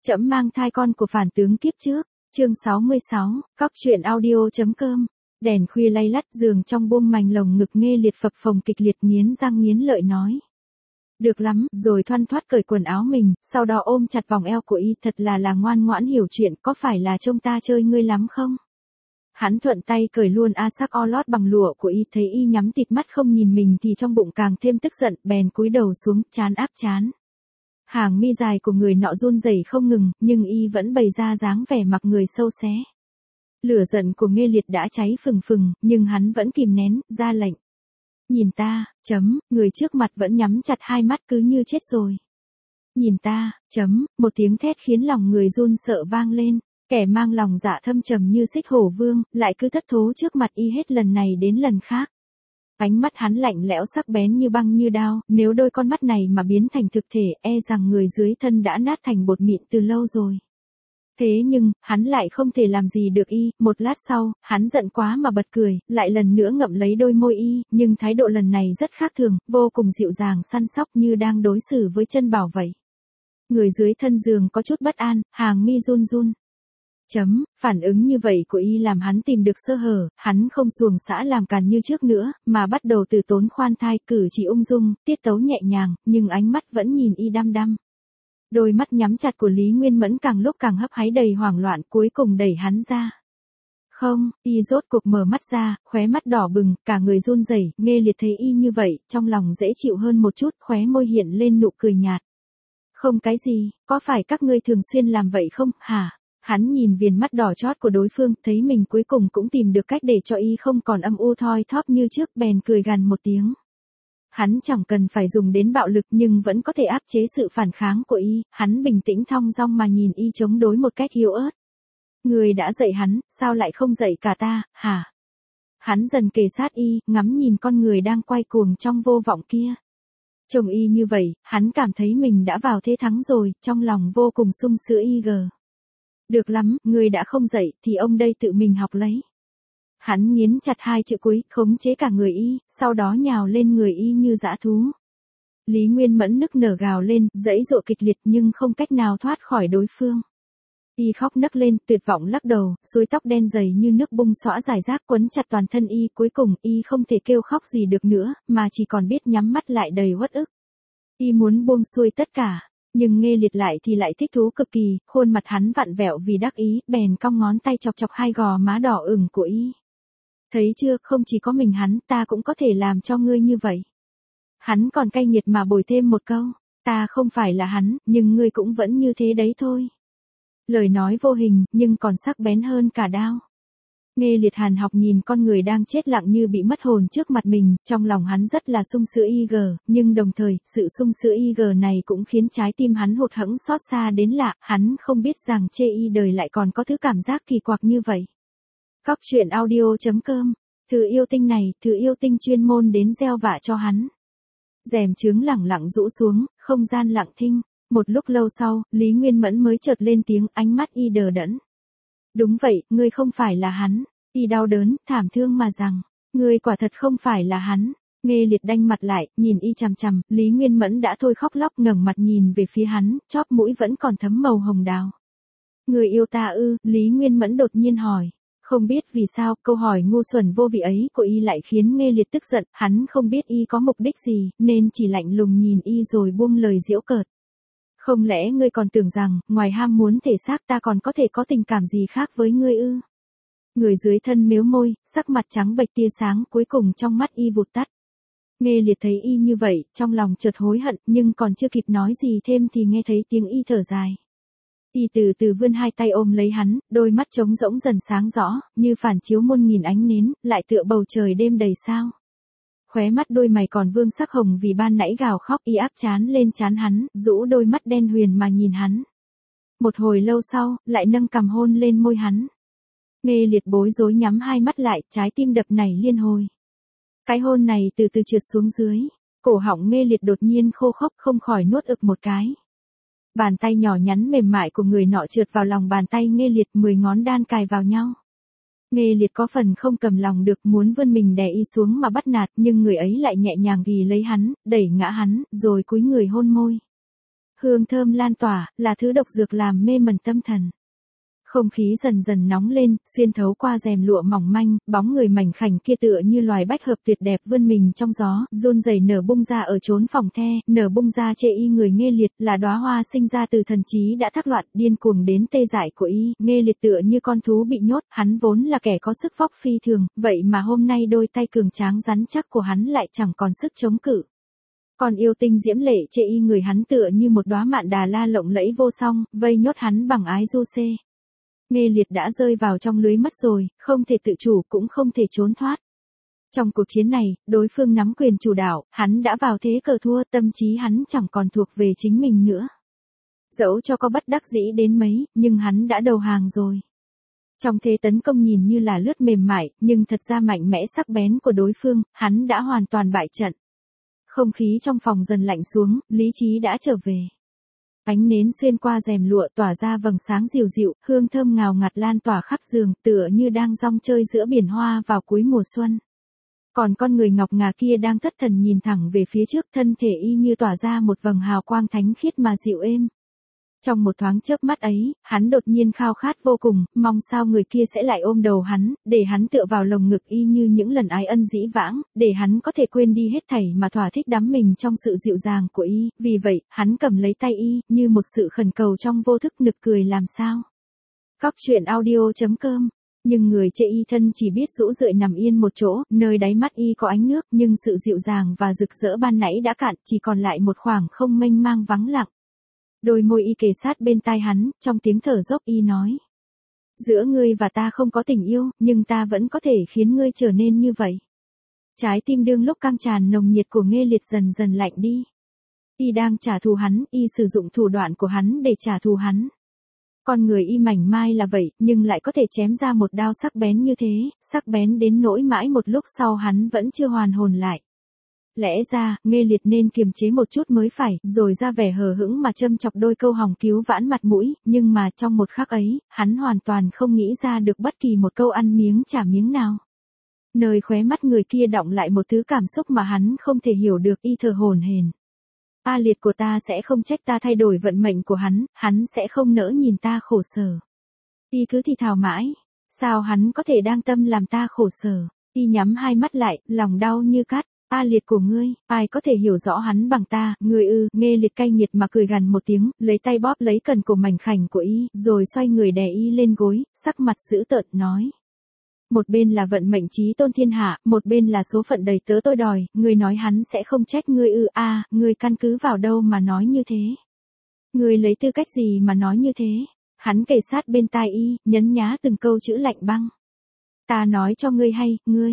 Trẫm mang thai con của phản tướng kiếp trước, chương 66, cóc truyện audio.com. Đèn khuya lay lắt, giường trong buông mành lồng ngực Nghe Liệt phập phồng kịch liệt, nghiến răng nghiến lợi nói. Được lắm, rồi thoăn thoắt cởi quần áo mình, sau đó ôm chặt vòng eo của y, thật là ngoan ngoãn hiểu chuyện, có phải là trông ta chơi ngươi lắm không? Hắn thuận tay cởi luôn sắc o lót bằng lụa của y, thấy y nhắm tịt mắt không nhìn mình thì trong bụng càng thêm tức giận, bèn cúi đầu xuống, trán áp trán. Hàng mi dài của người nọ run rẩy không ngừng, nhưng y vẫn bày ra dáng vẻ mặc người sâu xé. Lửa giận của Nghe Liệt đã cháy phừng phừng, nhưng hắn vẫn kìm nén, ra lệnh. Nhìn ta, người trước mặt vẫn nhắm chặt hai mắt cứ như chết rồi. Nhìn ta, một tiếng thét khiến lòng người run sợ vang lên, kẻ mang lòng dạ thâm trầm như Xích Hổ Vương, lại cứ thất thố trước mặt y hết lần này đến lần khác. Ánh mắt hắn lạnh lẽo sắc bén như băng như đao, nếu đôi con mắt này mà biến thành thực thể, e rằng người dưới thân đã nát thành bột mịn từ lâu rồi. Thế nhưng, hắn lại không thể làm gì được y, một lát sau, hắn giận quá mà bật cười, lại lần nữa ngậm lấy đôi môi y, nhưng thái độ lần này rất khác thường, vô cùng dịu dàng săn sóc như đang đối xử với chân bảo vậy. Người dưới thân giường có chút bất an, hàng mi run run. Phản ứng như vậy của y làm hắn tìm được sơ hở, hắn không xuồng xã làm càn như trước nữa, mà bắt đầu từ tốn khoan thai, cử chỉ ung dung, tiết tấu nhẹ nhàng, nhưng ánh mắt vẫn nhìn y đăm đăm. Đôi mắt nhắm chặt của Lý Nguyên Mẫn càng lúc càng hấp háy đầy hoảng loạn, cuối cùng đẩy hắn ra. Không, y rốt cuộc mở mắt ra, khóe mắt đỏ bừng, cả người run rẩy. Nghe Liệt thấy y như vậy, trong lòng dễ chịu hơn một chút, khóe môi hiện lên nụ cười nhạt. Không cái gì, có phải các ngươi thường xuyên làm vậy không, hả? Hắn nhìn viền mắt đỏ chót của đối phương, thấy mình cuối cùng cũng tìm được cách để cho y không còn âm u thoi thóp như trước, bèn cười gằn một tiếng. Hắn chẳng cần phải dùng đến bạo lực nhưng vẫn có thể áp chế sự phản kháng của y, hắn bình tĩnh thong dong mà nhìn y chống đối một cách yếu ớt. Người đã dạy hắn, sao lại không dạy cả ta, hả? Hắn dần kề sát y, ngắm nhìn con người đang quay cuồng trong vô vọng kia. Trông y như vậy, hắn cảm thấy mình đã vào thế thắng rồi, trong lòng vô cùng sung sướng y gờ. Được lắm, người đã không dạy, thì ông đây tự mình học lấy. Hắn nghiến chặt hai chữ cuối, khống chế cả người y, sau đó nhào lên người y như dã thú. Lý Nguyên Mẫn nức nở gào lên, giãy giụa kịch liệt nhưng không cách nào thoát khỏi đối phương. Y khóc nấc lên, tuyệt vọng lắc đầu, suối tóc đen dày như nước bung xõa rải rác quấn chặt toàn thân y, cuối cùng y không thể kêu khóc gì được nữa, mà chỉ còn biết nhắm mắt lại đầy uất ức. Y muốn buông xuôi tất cả. Nhưng Nghe Liệt thì lại thích thú cực kỳ, khuôn mặt hắn vặn vẹo vì đắc ý, bèn cong ngón tay chọc chọc hai gò má đỏ ửng của y. Thấy chưa, không chỉ có mình hắn, ta cũng có thể làm cho ngươi như vậy. Hắn còn cay nghiệt mà bồi thêm một câu, ta không phải là hắn, nhưng ngươi cũng vẫn như thế đấy thôi. Lời nói vô hình, nhưng còn sắc bén hơn cả đao. Nghe Liệt hàn học nhìn con người đang chết lặng như bị mất hồn trước mặt mình, trong lòng hắn rất là sung sướng nhưng đồng thời, sự sung sướng này cũng khiến trái tim hắn hụt hẫng xót xa đến lạ, hắn không biết rằng chê y đời lại còn có thứ cảm giác kỳ quặc như vậy. Cóc truyện audio.com, thứ yêu tinh này, thứ yêu tinh chuyên môn đến gieo vạ cho hắn. Rèm chướng lẳng lặng rũ xuống, không gian lặng thinh, một lúc lâu sau, Lý Nguyên Mẫn mới chợt lên tiếng, ánh mắt y đờ đẫn. Đúng vậy, ngươi không phải là hắn. Y đau đớn, thảm thương mà rằng, ngươi quả thật không phải là hắn. Nghe Liệt đanh mặt lại, nhìn y chằm chằm, Lý Nguyên Mẫn đã thôi khóc lóc ngẩng mặt nhìn về phía hắn, chóp mũi vẫn còn thấm màu hồng đào. Người yêu ta ư, Lý Nguyên Mẫn đột nhiên hỏi. Không biết vì sao, câu hỏi ngu xuẩn vô vị ấy của y lại khiến Nghe Liệt tức giận, hắn không biết y có mục đích gì, nên chỉ lạnh lùng nhìn y rồi buông lời giễu cợt. Không lẽ ngươi còn tưởng rằng, ngoài ham muốn thể xác ta còn có thể có tình cảm gì khác với ngươi ư? Người dưới thân mếu môi, sắc mặt trắng bệch tia sáng cuối cùng trong mắt y vụt tắt. Nghe Liệt thấy y như vậy, trong lòng chợt hối hận, nhưng còn chưa kịp nói gì thêm thì nghe thấy tiếng y thở dài. Y từ từ vươn hai tay ôm lấy hắn, đôi mắt trống rỗng dần sáng rõ, như phản chiếu muôn nghìn ánh nến, lại tựa bầu trời đêm đầy sao. Khóe mắt đôi mày còn vương sắc hồng vì ban nãy gào khóc, y áp trán lên trán hắn, rũ đôi mắt đen huyền mà nhìn hắn. Một hồi lâu sau, lại nâng cằm hôn lên môi hắn. Nghe Liệt bối rối nhắm hai mắt lại, trái tim đập nảy liên hồi. Cái hôn này từ từ trượt xuống dưới, cổ họng Nghe Liệt đột nhiên khô khốc không khỏi nuốt ực một cái. Bàn tay nhỏ nhắn mềm mại của người nọ trượt vào lòng bàn tay Nghe Liệt, 10 ngón đan cài vào nhau. Nghe Liệt có phần không cầm lòng được, muốn vươn mình đè y xuống mà bắt nạt, nhưng người ấy lại nhẹ nhàng ghì lấy hắn, đẩy ngã hắn, rồi cúi người hôn môi. hương thơm lan tỏa, là thứ độc dược làm mê mẩn tâm thần. Không khí dần dần nóng lên, xuyên thấu qua rèm lụa mỏng manh, bóng người mảnh khảnh kia tựa như loài bách hợp tuyệt đẹp vươn mình trong gió, run rẩy nở bung ra ở chốn phòng the, nở bung ra chê y người Nghê Liệt, là đóa hoa sinh ra từ thần trí đã thác loạn, điên cuồng đến tê dại của y, Nghê Liệt tựa như con thú bị nhốt, hắn vốn là kẻ có sức vóc phi thường, vậy mà hôm nay đôi tay cường tráng rắn chắc của hắn lại chẳng còn sức chống cự. Còn yêu tinh diễm lệ chê y người hắn tựa như một đóa mạn đà la lộng lẫy vô song, vây nhốt hắn bằng ái du xê. Nghê Liệt đã rơi vào trong lưới mất rồi, không thể tự chủ cũng không thể trốn thoát. Trong cuộc chiến này, đối phương nắm quyền chủ đạo, hắn đã vào thế cờ thua, tâm trí hắn chẳng còn thuộc về chính mình nữa. Dẫu cho có bất đắc dĩ đến mấy, nhưng hắn đã đầu hàng rồi. Trong thế tấn công nhìn như là lướt mềm mại, nhưng thật ra mạnh mẽ sắc bén của đối phương, hắn đã hoàn toàn bại trận. Không khí trong phòng dần lạnh xuống, lý trí đã trở về. Ánh nến xuyên qua rèm lụa tỏa ra vầng sáng dịu dịu, hương thơm ngào ngạt lan tỏa khắp giường, tựa như đang rong chơi giữa biển hoa vào cuối mùa xuân. Còn con người ngọc ngà kia đang thất thần nhìn thẳng về phía trước, thân thể y như tỏa ra một vầng hào quang thánh khiết mà dịu êm. Trong một thoáng chớp mắt ấy, hắn đột nhiên khao khát vô cùng, mong sao người kia sẽ lại ôm đầu hắn, để hắn tựa vào lồng ngực y như những lần ái ân dĩ vãng, để hắn có thể quên đi hết thảy mà thỏa thích đắm mình trong sự dịu dàng của y, vì vậy, hắn cầm lấy tay y, như một sự khẩn cầu trong vô thức nực cười làm sao. Cóc truyện audio.com. Nhưng người chê y thân chỉ biết rũ rượi nằm yên một chỗ, nơi đáy mắt y có ánh nước, nhưng sự dịu dàng và rực rỡ ban nãy đã cạn, chỉ còn lại một khoảng không mênh mang vắng lặng. Đôi môi y kề sát bên tai hắn, trong tiếng thở dốc y nói. Giữa ngươi và ta không có tình yêu, nhưng ta vẫn có thể khiến ngươi trở nên như vậy. Trái tim đương lúc căng tràn nồng nhiệt của Nghê Liệt dần dần lạnh đi. Y đang trả thù hắn, y sử dụng thủ đoạn của hắn để trả thù hắn. Con người y mảnh mai là vậy, nhưng lại có thể chém ra một đao sắc bén như thế, sắc bén đến nỗi mãi một lúc sau hắn vẫn chưa hoàn hồn lại. Lẽ ra, Nghê Liệt nên kiềm chế một chút mới phải, rồi ra vẻ hờ hững mà châm chọc đôi câu hòng cứu vãn mặt mũi, nhưng mà trong một khắc ấy, hắn hoàn toàn không nghĩ ra được bất kỳ một câu ăn miếng trả miếng nào. Nơi khóe mắt người kia đọng lại một thứ cảm xúc mà hắn không thể hiểu được, y thở hổn hển. A Liệt của ta sẽ không trách ta thay đổi vận mệnh của hắn sẽ không nỡ nhìn ta khổ sở. Y cứ thì thào mãi, sao hắn có thể đang tâm làm ta khổ sở, y nhắm hai mắt lại, lòng đau như cắt. A Liệt của ngươi, ai có thể hiểu rõ hắn bằng ta, ngươi ư, Nghê Liệt cay nghiệt mà cười gằn một tiếng, lấy tay bóp lấy cần cổ mảnh khảnh của y, rồi xoay người đè y lên gối, sắc mặt dữ tợn nói. Một bên là vận mệnh chí tôn thiên hạ, một bên là số phận đầy tớ tôi đòi, ngươi nói hắn sẽ không trách ngươi ư, ngươi căn cứ vào đâu mà nói như thế? Ngươi lấy tư cách gì mà nói như thế? Hắn kề sát bên tai y, nhấn nhá từng câu chữ lạnh băng. Ta nói cho ngươi hay, ngươi.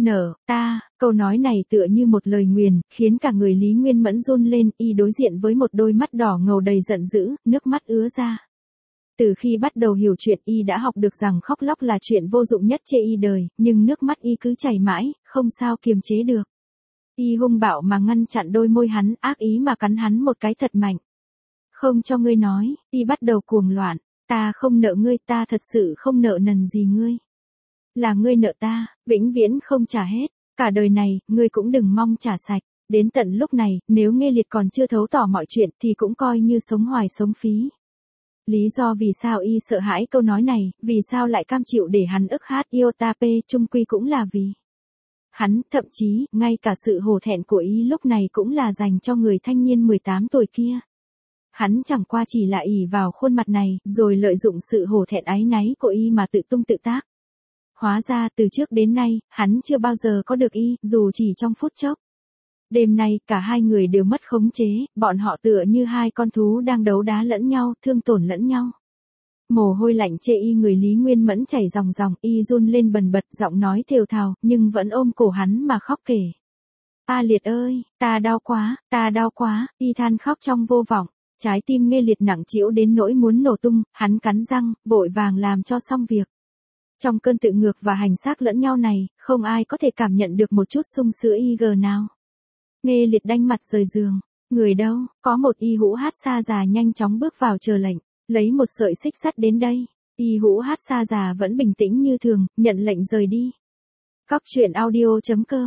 Câu nói này tựa như một lời nguyền, khiến cả người Lý Nguyên Mẫn run lên, y đối diện với một đôi mắt đỏ ngầu đầy giận dữ, nước mắt ứa ra. Từ khi bắt đầu hiểu chuyện y đã học được rằng khóc lóc là chuyện vô dụng nhất trên y đời, nhưng nước mắt y cứ chảy mãi, không sao kiềm chế được. Y hung bạo mà ngăn chặn đôi môi hắn, ác ý mà cắn hắn một cái thật mạnh. Không cho ngươi nói, y bắt đầu cuồng loạn, ta không nợ ngươi, ta thật sự không nợ nần gì ngươi. Là ngươi nợ ta, vĩnh viễn không trả hết, cả đời này, ngươi cũng đừng mong trả sạch. Đến tận lúc này, nếu Nghê Liệt còn chưa thấu tỏ mọi chuyện thì cũng coi như sống hoài sống phí. Lý do vì sao y sợ hãi câu nói này, vì sao lại cam chịu để hắn ức hát yêu ta chung quy cũng là vì hắn, thậm chí, ngay cả sự hổ thẹn của y lúc này cũng là dành cho người thanh niên 18 tuổi kia. Hắn chẳng qua chỉ là ỷ vào khuôn mặt này, rồi lợi dụng sự hổ thẹn áy náy của y mà tự tung tự tác. Hóa ra từ trước đến nay, hắn chưa bao giờ có được y, dù chỉ trong phút chốc. Đêm nay, cả hai người đều mất khống chế, bọn họ tựa như hai con thú đang đấu đá lẫn nhau, thương tổn lẫn nhau. Mồ hôi lạnh chê y người Lý Nguyên Mẫn chảy ròng ròng, y run lên bần bật, giọng nói thều thào, nhưng vẫn ôm cổ hắn mà khóc kể. A Liệt ơi, ta đau quá, y than khóc trong vô vọng. Trái tim Nghê Liệt nặng trĩu đến nỗi muốn nổ tung, hắn cắn răng, vội vàng làm cho xong việc. Trong cơn tự ngược và hành xác lẫn nhau này, không ai có thể cảm nhận được một chút sung sữa y nào. Nghê Liệt đanh mặt rời giường. Người đâu, có một y hũ hát xa già nhanh chóng bước vào chờ lệnh, lấy một sợi xích sắt đến đây. Y hũ hát xa già vẫn bình tĩnh như thường, nhận lệnh rời đi. Cóc truyện audio.com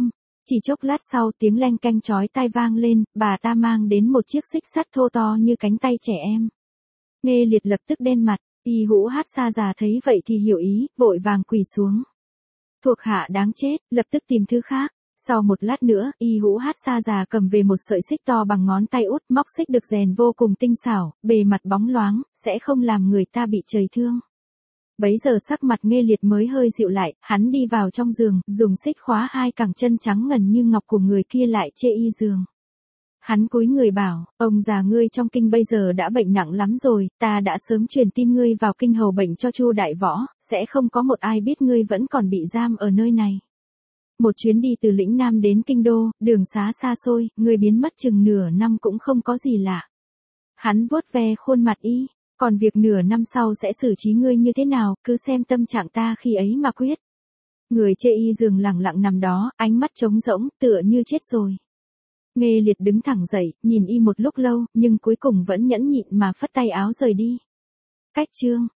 Chỉ chốc lát sau tiếng leng keng chói tai vang lên, bà ta mang đến một chiếc xích sắt thô to như cánh tay trẻ em. Nghe Liệt lập tức đen mặt, Y Hữu Hát Xa già thấy vậy thì hiểu ý, vội vàng quỳ xuống. Thuộc hạ đáng chết, lập tức tìm thứ khác. Sau một lát nữa, Y Hữu Hát Xa già cầm về một sợi xích to bằng ngón tay út, móc xích được rèn vô cùng tinh xảo, bề mặt bóng loáng, sẽ không làm người ta bị chảy thương. Bấy giờ sắc mặt Nghe Liệt mới hơi dịu lại, hắn đi vào trong giường, dùng xích khóa hai cẳng chân trắng ngần như ngọc của người kia lại chê y giường. Hắn cúi người bảo, ông già ngươi trong kinh bây giờ đã bệnh nặng lắm rồi, ta đã sớm truyền tin ngươi vào kinh hầu bệnh cho Chu đại võ, sẽ không có một ai biết ngươi vẫn còn bị giam ở nơi này. Một chuyến đi từ lĩnh Nam đến kinh đô, đường xá xa xôi, ngươi biến mất chừng nửa năm cũng không có gì lạ. Hắn vuốt ve khuôn mặt y, còn việc nửa năm sau sẽ xử trí ngươi như thế nào, cứ xem tâm trạng ta khi ấy mà quyết. Người chê y giường lẳng lặng nằm đó, ánh mắt trống rỗng, tựa như chết rồi. Nghe Liệt đứng thẳng dậy, nhìn y một lúc lâu, nhưng cuối cùng vẫn nhẫn nhịn mà phất tay áo rời đi. Cách chương